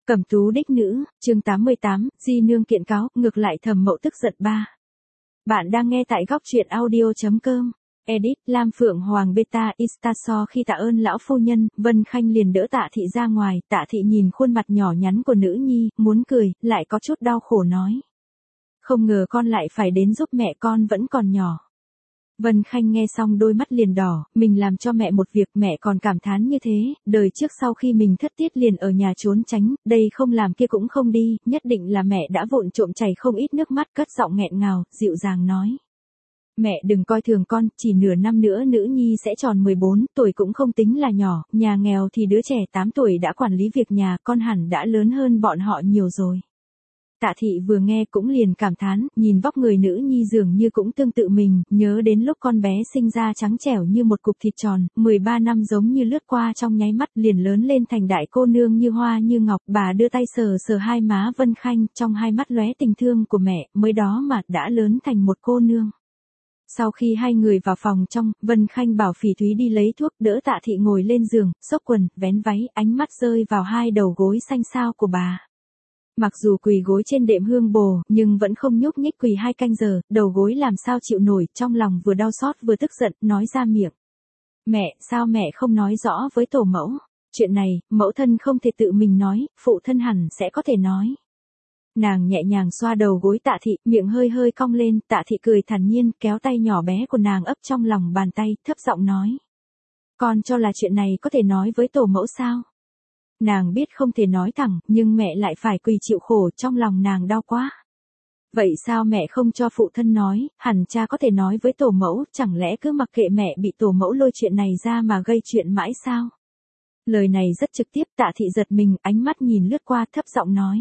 Cẩm tú đích nữ, chương 88, Di Nương kiện cáo, ngược lại Thẩm Mậu tức giận 3. Bạn đang nghe tại góc truyện audio.com. Edit, Lam Phượng Hoàng Beta Instaso. Khi tạ ơn lão phu nhân, Vân Khanh liền đỡ Tạ Thị ra ngoài. Tạ Thị nhìn khuôn mặt nhỏ nhắn của nữ nhi, muốn cười, lại có chút đau khổ nói. Không ngờ con lại phải đến giúp mẹ, con vẫn còn nhỏ. Vân Khanh nghe xong đôi mắt liền đỏ, mình làm cho mẹ một việc mẹ còn cảm thán như thế, đời trước sau khi mình thất tiết liền ở nhà trốn tránh, đây không làm kia cũng không đi, nhất định là mẹ đã vụng trộm chảy không ít nước mắt, cất giọng nghẹn ngào, dịu dàng nói. Mẹ đừng coi thường con, chỉ nửa năm nữa nữ nhi sẽ tròn 14 tuổi cũng không tính là nhỏ, nhà nghèo thì đứa trẻ 8 tuổi đã quản lý việc nhà, con hẳn đã lớn hơn bọn họ nhiều rồi. Tạ Thị vừa nghe cũng liền cảm thán, nhìn vóc người nữ nhi dường như cũng tương tự mình, nhớ đến lúc con bé sinh ra trắng trẻo như một cục thịt tròn, 13 năm giống như lướt qua trong nháy mắt, liền lớn lên thành đại cô nương như hoa như ngọc. Bà đưa tay sờ sờ hai má Vân Khanh, trong hai mắt lóe tình thương của mẹ, mới đó mà đã lớn thành một cô nương. Sau khi hai người vào phòng trong, Vân Khanh bảo Phỉ Thúy đi lấy thuốc, đỡ Tạ Thị ngồi lên giường, xốc quần, vén váy, ánh mắt rơi vào hai đầu gối xanh xao của bà. Mặc dù quỳ gối trên đệm hương bồ, nhưng vẫn không nhúc nhích, quỳ 2 canh giờ, đầu gối làm sao chịu nổi, trong lòng vừa đau xót vừa tức giận, nói ra miệng. Mẹ, sao mẹ không nói rõ với tổ mẫu? Chuyện này, mẫu thân không thể tự mình nói, phụ thân hẳn sẽ có thể nói. Nàng nhẹ nhàng xoa đầu gối Tạ Thị, miệng hơi hơi cong lên, Tạ Thị cười thản nhiên, kéo tay nhỏ bé của nàng ấp trong lòng bàn tay, thấp giọng nói. Con cho là chuyện này có thể nói với tổ mẫu sao? Nàng biết không thể nói thẳng, nhưng mẹ lại phải quỳ chịu khổ, trong lòng nàng đau quá. Vậy sao mẹ không cho phụ thân nói, hẳn cha có thể nói với tổ mẫu, chẳng lẽ cứ mặc kệ mẹ bị tổ mẫu lôi chuyện này ra mà gây chuyện mãi sao? Lời này rất trực tiếp, Tạ Thị giật mình, ánh mắt nhìn lướt qua, thấp giọng nói.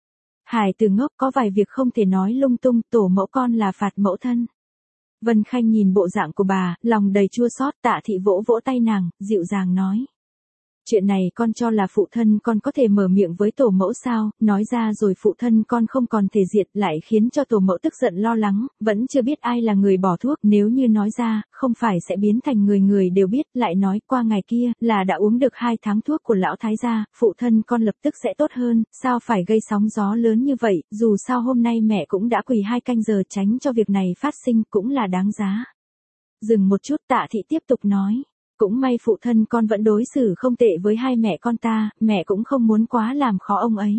Hài từ ngốc, có vài việc không thể nói lung tung, tổ mẫu con là phạt mẫu thân. Vân Khanh nhìn bộ dạng của bà, lòng đầy chua xót. Tạ Thị vỗ vỗ tay nàng, dịu dàng nói. Chuyện này con cho là phụ thân con có thể mở miệng với tổ mẫu sao, nói ra rồi phụ thân con không còn thể diện, lại khiến cho tổ mẫu tức giận lo lắng, vẫn chưa biết ai là người bỏ thuốc, nếu như nói ra, không phải sẽ biến thành người người đều biết, lại nói qua ngày kia, là đã uống được 2 tháng thuốc của lão thái gia, phụ thân con lập tức sẽ tốt hơn, sao phải gây sóng gió lớn như vậy, dù sao hôm nay mẹ cũng đã quỳ 2 canh giờ tránh cho việc này phát sinh, cũng là đáng giá. Dừng một chút, Tạ Thị tiếp tục nói. Cũng may phụ thân con vẫn đối xử không tệ với hai mẹ con ta, mẹ cũng không muốn quá làm khó ông ấy.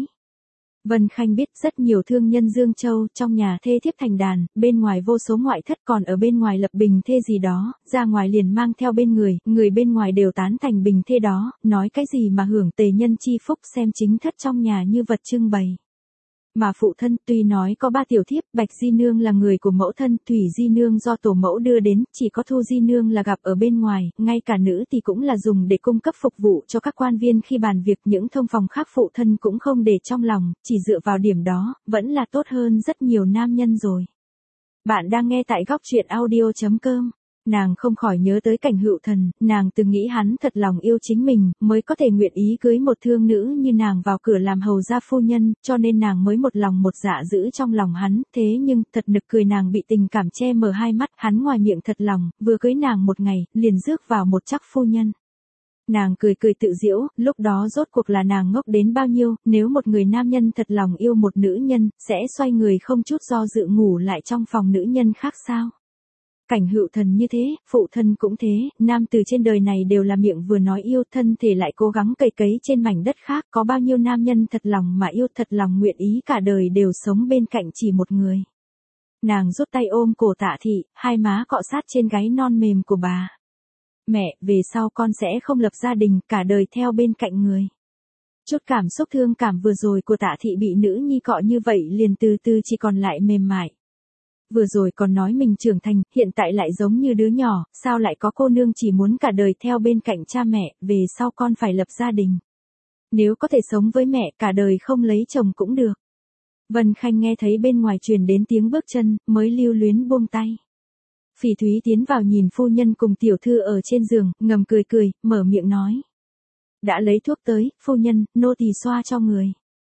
Vân Khanh biết rất nhiều thương nhân Dương Châu, trong nhà thê thiếp thành đàn, bên ngoài vô số ngoại thất, còn ở bên ngoài lập bình thê gì đó, ra ngoài liền mang theo bên người bên ngoài đều tán thành bình thê đó, nói cái gì mà hưởng tề nhân chi phúc, xem chính thất trong nhà như vật trưng bày. Mà phụ thân tuy nói có 3 tiểu thiếp, Bạch Di Nương là người của mẫu thân, Thủy Di Nương do tổ mẫu đưa đến, chỉ có Thu Di Nương là gặp ở bên ngoài, ngay cả nữ thì cũng là dùng để cung cấp phục vụ cho các quan viên khi bàn việc, những thông phòng khác phụ thân cũng không để trong lòng, chỉ dựa vào điểm đó, vẫn là tốt hơn rất nhiều nam nhân rồi. Bạn đang nghe tại góc truyện audio.com. Nàng không khỏi nhớ tới Cảnh Hựu Thần, nàng từng nghĩ hắn thật lòng yêu chính mình, mới có thể nguyện ý cưới một thương nữ như nàng vào cửa làm hầu gia phu nhân, cho nên nàng mới một lòng một dạ giữ trong lòng hắn, thế nhưng, thật nực cười, nàng bị tình cảm che mờ hai mắt, hắn ngoài miệng thật lòng, vừa cưới nàng một ngày, liền rước vào một chắc phu nhân. Nàng cười cười tự giễu, lúc đó rốt cuộc là nàng ngốc đến bao nhiêu, nếu một người nam nhân thật lòng yêu một nữ nhân, sẽ xoay người không chút do dự ngủ lại trong phòng nữ nhân khác sao? Cảnh Hựu Thần như thế, phụ thân cũng thế, nam từ trên đời này đều là miệng vừa nói yêu, thân thể lại cố gắng cày cấy trên mảnh đất khác, có bao nhiêu nam nhân thật lòng mà yêu, thật lòng nguyện ý cả đời đều sống bên cạnh chỉ một người. Nàng rút tay ôm cổ Tạ Thị, hai má cọ sát trên gáy non mềm của bà. Mẹ, về sau con sẽ không lập gia đình, cả đời theo bên cạnh người. Chút cảm xúc thương cảm vừa rồi của Tạ Thị bị nữ nhi cọ như vậy liền từ từ chỉ còn lại mềm mại. Vừa rồi còn nói mình trưởng thành, hiện tại lại giống như đứa nhỏ, sao lại có cô nương chỉ muốn cả đời theo bên cạnh cha mẹ, về sau con phải lập gia đình. Nếu có thể sống với mẹ, cả đời không lấy chồng cũng được. Vân Khanh nghe thấy bên ngoài truyền đến tiếng bước chân, mới lưu luyến buông tay. Phỉ Thúy tiến vào nhìn phu nhân cùng tiểu thư ở trên giường, ngầm cười cười, mở miệng nói. Đã lấy thuốc tới, phu nhân, nô tỳ xoa cho người.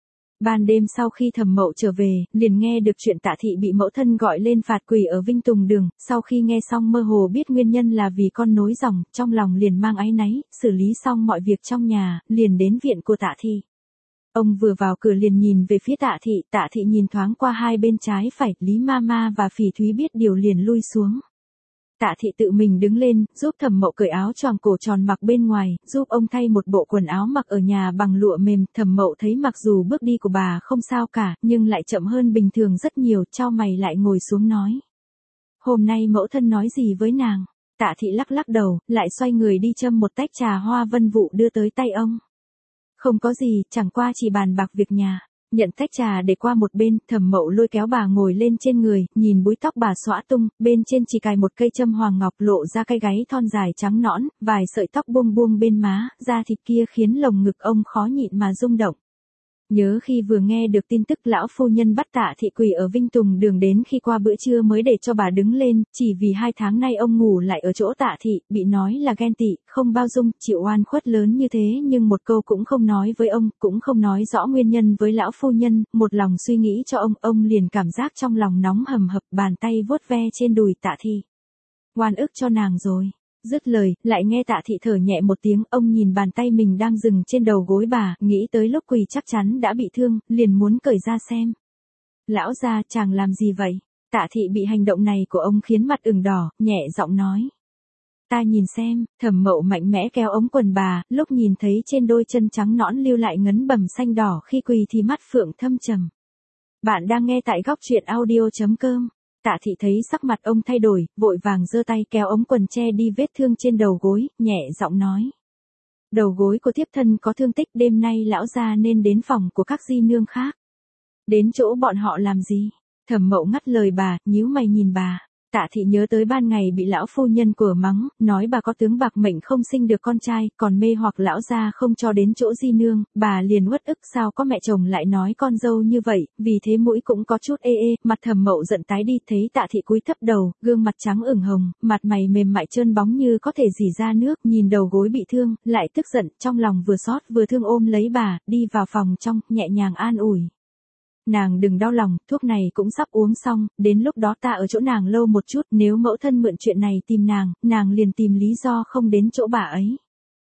Ban đêm sau khi Thẩm Mậu trở về, liền nghe được chuyện Tạ Thị bị mẫu thân gọi lên phạt quỳ ở Vinh Tùng Đường, sau khi nghe xong mơ hồ biết nguyên nhân là vì con nối dòng, trong lòng liền mang áy náy, xử lý xong mọi việc trong nhà, liền đến viện của Tạ Thị. Ông vừa vào cửa liền nhìn về phía Tạ thị nhìn thoáng qua hai bên trái phải, Lý Mama và Phỉ Thúy biết điều liền lui xuống. Tạ thị tự mình đứng lên, giúp Thẩm Mậu cởi áo choàng cổ tròn mặc bên ngoài, giúp ông thay một bộ quần áo mặc ở nhà bằng lụa mềm. Thẩm Mậu thấy mặc dù bước đi của bà không sao cả, nhưng lại chậm hơn bình thường rất nhiều, chau mày lại ngồi xuống nói. Hôm nay mẫu thân nói gì với nàng? Tạ thị lắc lắc đầu, lại xoay người đi châm một tách trà hoa vân vụ đưa tới tay ông. Không có gì, chẳng qua chỉ bàn bạc việc nhà. Nhận tách trà để qua một bên, Thẩm Mậu lôi kéo bà ngồi lên trên người, nhìn búi tóc bà xõa tung, bên trên chỉ cài một cây châm hoàng ngọc lộ ra cái gáy thon dài trắng nõn, vài sợi tóc buông buông bên má, da thịt kia khiến lồng ngực ông khó nhịn mà rung động. Nhớ khi vừa nghe được tin tức lão phu nhân bắt Tạ thị quỳ ở Vinh Tùng Đường đến khi qua bữa trưa mới để cho bà đứng lên, chỉ vì 2 tháng nay ông ngủ lại ở chỗ Tạ thị, bị nói là ghen tị, không bao dung, chịu oan khuất lớn như thế nhưng một câu cũng không nói với ông, cũng không nói rõ nguyên nhân với lão phu nhân, một lòng suy nghĩ cho ông liền cảm giác trong lòng nóng hầm hập, bàn tay vuốt ve trên đùi Tạ thị. Oan ức cho nàng rồi. Dứt lời, lại nghe Tạ thị thở nhẹ một tiếng, ông nhìn bàn tay mình đang dừng trên đầu gối bà, nghĩ tới lúc quỳ chắc chắn đã bị thương, liền muốn cởi ra xem. Lão gia, chàng làm gì vậy? Tạ thị bị hành động này của ông khiến mặt ửng đỏ, nhẹ giọng nói. Ta nhìn xem. Thẩm Mậu mạnh mẽ kéo ống quần bà, lúc nhìn thấy trên đôi chân trắng nõn lưu lại ngấn bầm xanh đỏ khi quỳ thì mắt phượng thâm trầm. Bạn đang nghe tại góc truyện audio.com. Tạ thị thấy sắc mặt ông thay đổi, vội vàng giơ tay kéo ống quần che đi vết thương trên đầu gối, nhẹ giọng nói. Đầu gối của thiếp thân có thương tích, đêm nay lão gia nên đến phòng của các di nương khác. Đến chỗ bọn họ làm gì? Thẩm Mậu ngắt lời bà, nhíu mày nhìn bà. Tạ thị nhớ tới ban ngày bị lão phu nhân của mắng, nói bà có tướng bạc mệnh không sinh được con trai, còn mê hoặc lão gia không cho đến chỗ di nương, bà liền uất ức sao có mẹ chồng lại nói con dâu như vậy, vì thế mũi cũng có chút ê, mặt Thẩm Mậu giận tái đi, thấy Tạ thị cúi thấp đầu, gương mặt trắng ửng hồng, mặt mày mềm mại trơn bóng như có thể rỉ ra nước, nhìn đầu gối bị thương, lại tức giận, trong lòng vừa xót vừa thương ôm lấy bà, đi vào phòng trong, nhẹ nhàng an ủi. Nàng đừng đau lòng, thuốc này cũng sắp uống xong, đến lúc đó ta ở chỗ nàng lâu một chút, nếu mẫu thân mượn chuyện này tìm nàng liền tìm lý do không đến chỗ bà ấy.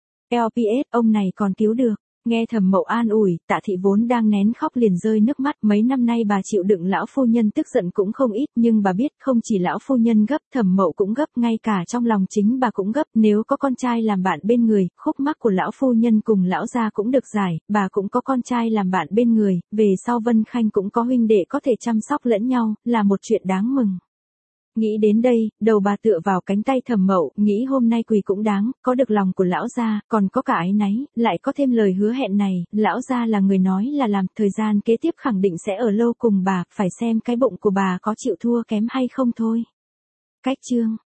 LPS, ông này còn cứu được. Nghe Thẩm Mậu an ủi, Tạ thị vốn đang nén khóc liền rơi nước mắt, mấy năm nay bà chịu đựng lão phu nhân tức giận cũng không ít, nhưng bà biết không chỉ lão phu nhân gấp, Thẩm Mậu cũng gấp, ngay cả trong lòng chính bà cũng gấp, nếu có con trai làm bạn bên người, khúc mắc của lão phu nhân cùng lão gia cũng được giải, bà cũng có con trai làm bạn bên người, về sau Vân Khanh cũng có huynh đệ có thể chăm sóc lẫn nhau, là một chuyện đáng mừng. Nghĩ đến đây, đầu bà tựa vào cánh tay Thẩm Mậu, nghĩ hôm nay quỳ cũng đáng, có được lòng của lão gia, còn có cả áy náy, lại có thêm lời hứa hẹn này, lão gia là người nói là làm, thời gian kế tiếp khẳng định sẽ ở lâu cùng bà, phải xem cái bụng của bà có chịu thua kém hay không thôi. Cách chương